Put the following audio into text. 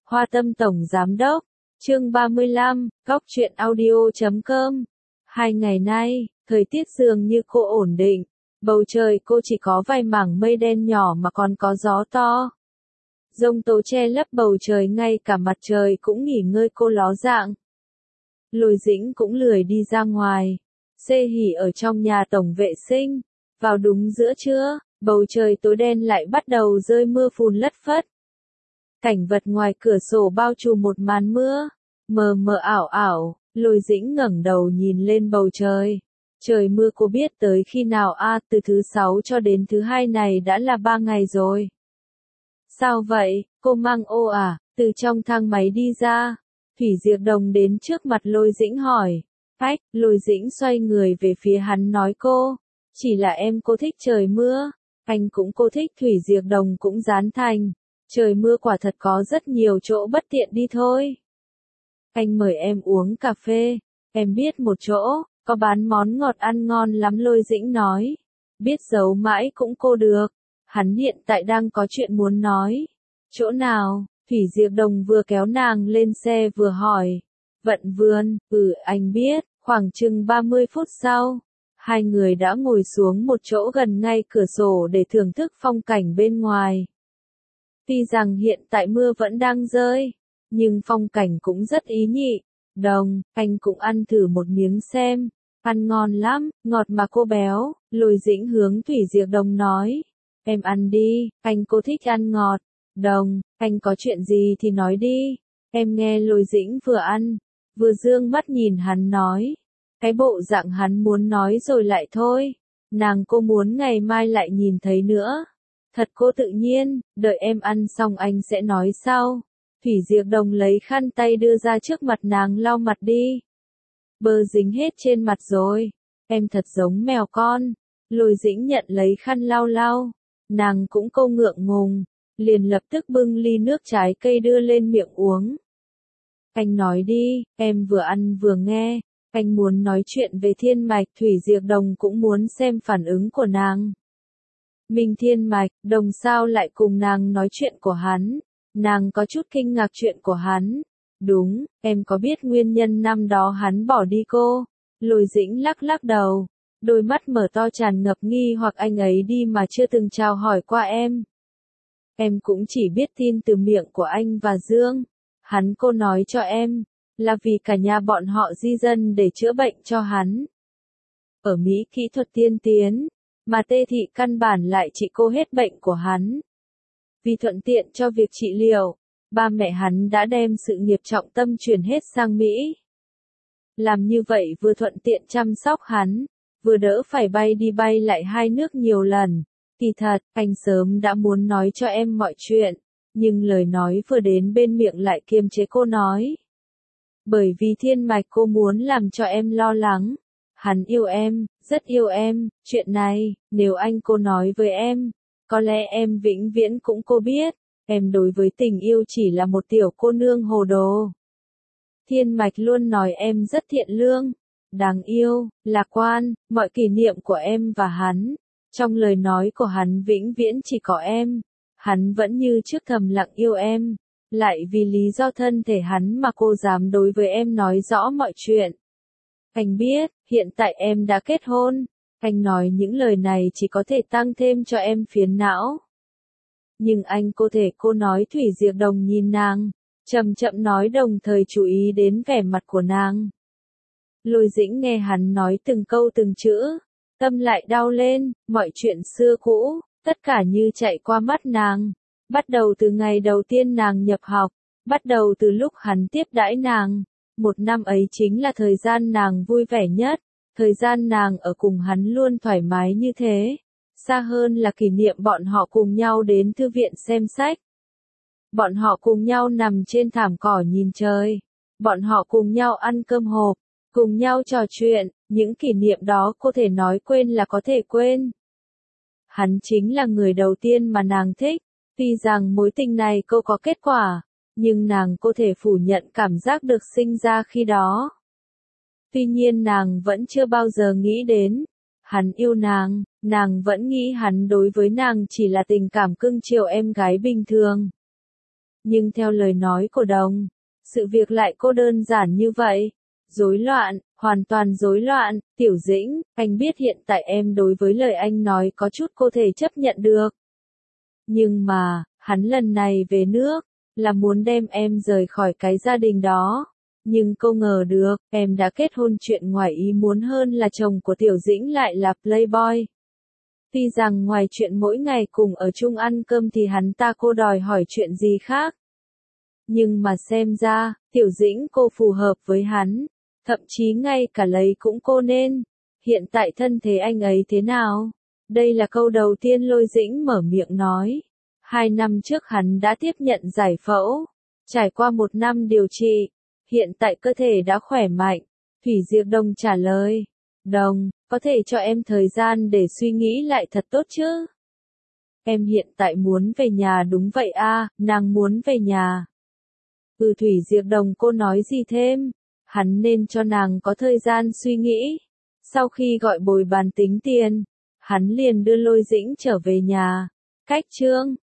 Hoa Tâm Tổng Giám Đốc, chương 35, Góc Chuyện Audio.com. 2 ngày nay, thời tiết dường như cô ổn định, bầu trời cô chỉ có vài mảng mây đen nhỏ mà còn có gió to. Giông tố che lấp bầu trời, ngay cả mặt trời cũng nghỉ ngơi cô ló dạng. Lôi Dĩnh cũng lười đi ra ngoài, xê hỉ ở trong nhà tổng vệ sinh. Vào đúng giữa trưa, bầu trời tối đen lại bắt đầu rơi mưa phùn lất phất. Cảnh vật ngoài cửa sổ bao trùm một màn mưa, mờ mờ ảo ảo. Lôi Dĩnh ngẩng đầu nhìn lên bầu trời. Trời mưa, cô biết tới khi nào à? Từ thứ 6 cho đến thứ 2 này đã là 3 ngày rồi. Sao vậy, cô mang ô à? Từ trong thang máy đi ra, Thủy Diệp Đồng đến trước mặt Lôi Dĩnh hỏi. Phách, Lôi Dĩnh xoay người về phía hắn nói cô, chỉ là cô thích trời mưa, anh cũng cô thích. Thủy Diệp Đồng cũng dán thành, trời mưa quả thật có rất nhiều chỗ bất tiện đi thôi. Anh mời em uống cà phê, em biết một chỗ, có bán món ngọt ăn ngon lắm. Lôi Dĩnh nói, biết giấu mãi cũng cô được, hắn hiện tại đang có chuyện muốn nói. Chỗ nào? Thủy Diệp Đồng vừa kéo nàng lên xe vừa hỏi. Vận vườn, anh biết. Khoảng chừng 30 phút sau, hai người đã ngồi xuống một chỗ gần ngay cửa sổ để thưởng thức phong cảnh bên ngoài. Tuy rằng hiện tại mưa vẫn đang rơi, nhưng phong cảnh cũng rất ý nhị. Đồng, anh cũng ăn thử một miếng xem, ăn ngon lắm, ngọt mà cô béo. Lôi Dĩnh hướng Thủy Diệp Đồng nói, em ăn đi, cô thích ăn ngọt. Đồng, anh có chuyện gì thì nói đi. Em nghe Lôi Dĩnh vừa ăn, vừa dương mắt nhìn hắn nói, cái bộ dạng hắn muốn nói rồi lại thôi. Cô muốn ngày mai lại nhìn thấy nữa. Thật cô tự nhiên, đợi em ăn xong anh sẽ nói sau. Thủy Diệp Đồng lấy khăn tay đưa ra trước mặt nàng lau mặt đi. Bơ dính hết trên mặt rồi. Em thật giống mèo con. Lôi Dĩnh nhận lấy khăn lau lau. Nàng cũng câu ngượng ngùng, liền lập tức bưng ly nước trái cây đưa lên miệng uống. Anh nói đi, em vừa ăn vừa nghe. Anh muốn nói chuyện về Thiên Mạch. Thủy Diệp Đồng cũng muốn xem phản ứng của nàng. Minh Thiên Mạch, Đồng sao lại cùng nàng nói chuyện của hắn? Nàng có chút kinh ngạc chuyện của hắn. Đúng, em có biết nguyên nhân năm đó hắn bỏ đi cô? Lôi Dĩnh lắc lắc đầu, đôi mắt mở to tràn ngập nghi hoặc. Anh ấy đi mà chưa từng chào hỏi qua em. Em cũng chỉ biết tin từ miệng của anh và Dương. Cô nói cho em, là vì cả nhà bọn họ di dân để chữa bệnh cho hắn. Ở Mỹ kỹ thuật tiên tiến, mà Tê Thị căn bản lại trị cô hết bệnh của hắn. Vì thuận tiện cho việc trị liệu, ba mẹ hắn đã đem sự nghiệp trọng tâm chuyển hết sang Mỹ. Làm như vậy vừa thuận tiện chăm sóc hắn, vừa đỡ phải bay đi bay lại hai nước nhiều lần. Kỳ thật, anh sớm đã muốn nói cho em mọi chuyện, nhưng lời nói vừa đến bên miệng lại kiềm chế cô nói. Bởi vì Thiên Mạch cô muốn làm cho em lo lắng. Hắn yêu em, rất yêu em. Chuyện này, nếu cô nói với em, có lẽ em vĩnh viễn cũng cô biết, em đối với tình yêu chỉ là một tiểu cô nương hồ đồ. Thiên Mạch luôn nói em rất thiện lương, đáng yêu, lạc quan. Mọi kỷ niệm của em và hắn, trong lời nói của hắn vĩnh viễn chỉ có em. Hắn vẫn như trước thầm lặng yêu em, lại vì lý do thân thể hắn mà cô dám đối với em nói rõ mọi chuyện. Anh biết, hiện tại em đã kết hôn. Anh nói những lời này chỉ có thể tăng thêm cho em phiền não. Nhưng cô nói. Thủy Diệp Đồng nhìn nàng, chậm chậm nói, đồng thời chú ý đến vẻ mặt của nàng. Lôi Dĩnh nghe hắn nói từng câu từng chữ, tâm lại đau lên. Mọi chuyện xưa cũ, tất cả như chạy qua mắt nàng. Bắt đầu từ ngày đầu tiên nàng nhập học, bắt đầu từ lúc hắn tiếp đãi nàng. Một năm ấy chính là thời gian nàng vui vẻ nhất, thời gian nàng ở cùng hắn luôn thoải mái như thế. Xa hơn là kỷ niệm bọn họ cùng nhau đến thư viện xem sách. Bọn họ cùng nhau nằm trên thảm cỏ nhìn trời. Bọn họ cùng nhau ăn cơm hộp, cùng nhau trò chuyện. Những kỷ niệm đó cô thể nói quên là có thể quên. Hắn chính là người đầu tiên mà nàng thích. Tuy rằng mối tình này cô có kết quả, nhưng nàng có thể phủ nhận cảm giác được sinh ra khi đó. Tuy nhiên nàng vẫn chưa bao giờ nghĩ đến, hắn yêu nàng vẫn nghĩ hắn đối với nàng chỉ là tình cảm cưng chiều em gái bình thường. Nhưng theo lời nói của Đồng, sự việc lại cô đơn giản như vậy. Rối loạn, hoàn toàn rối loạn, Tiểu Dĩnh, anh biết hiện tại em đối với lời anh nói có chút cô thể chấp nhận được. Nhưng mà, hắn lần này về nước, là muốn đem em rời khỏi cái gia đình đó. Nhưng cô ngờ được, em đã kết hôn, chuyện ngoài ý muốn hơn là chồng của Tiểu Dĩnh lại là playboy. Tuy rằng ngoài chuyện mỗi ngày cùng ở chung ăn cơm thì hắn ta cô đòi hỏi chuyện gì khác. Nhưng mà xem ra, Tiểu Dĩnh cô phù hợp với hắn, thậm chí ngay cả lấy cũng cô nên. Hiện tại thân thế anh ấy thế nào? Đây là câu đầu tiên Lôi Dĩnh mở miệng nói. 2 năm trước hắn đã tiếp nhận giải phẫu, trải qua 1 năm điều trị, hiện tại cơ thể đã khỏe mạnh. Thủy Diệp Đồng trả lời. Đồng, có thể cho em thời gian để suy nghĩ lại thật tốt chứ? Em hiện tại muốn về nhà đúng vậy à, nàng muốn về nhà. Thủy Diệp Đồng cô nói gì thêm? Hắn nên cho nàng có thời gian suy nghĩ. Sau khi gọi bồi bàn tính tiền, hắn liền đưa Lôi Dĩnh trở về nhà. Cách chương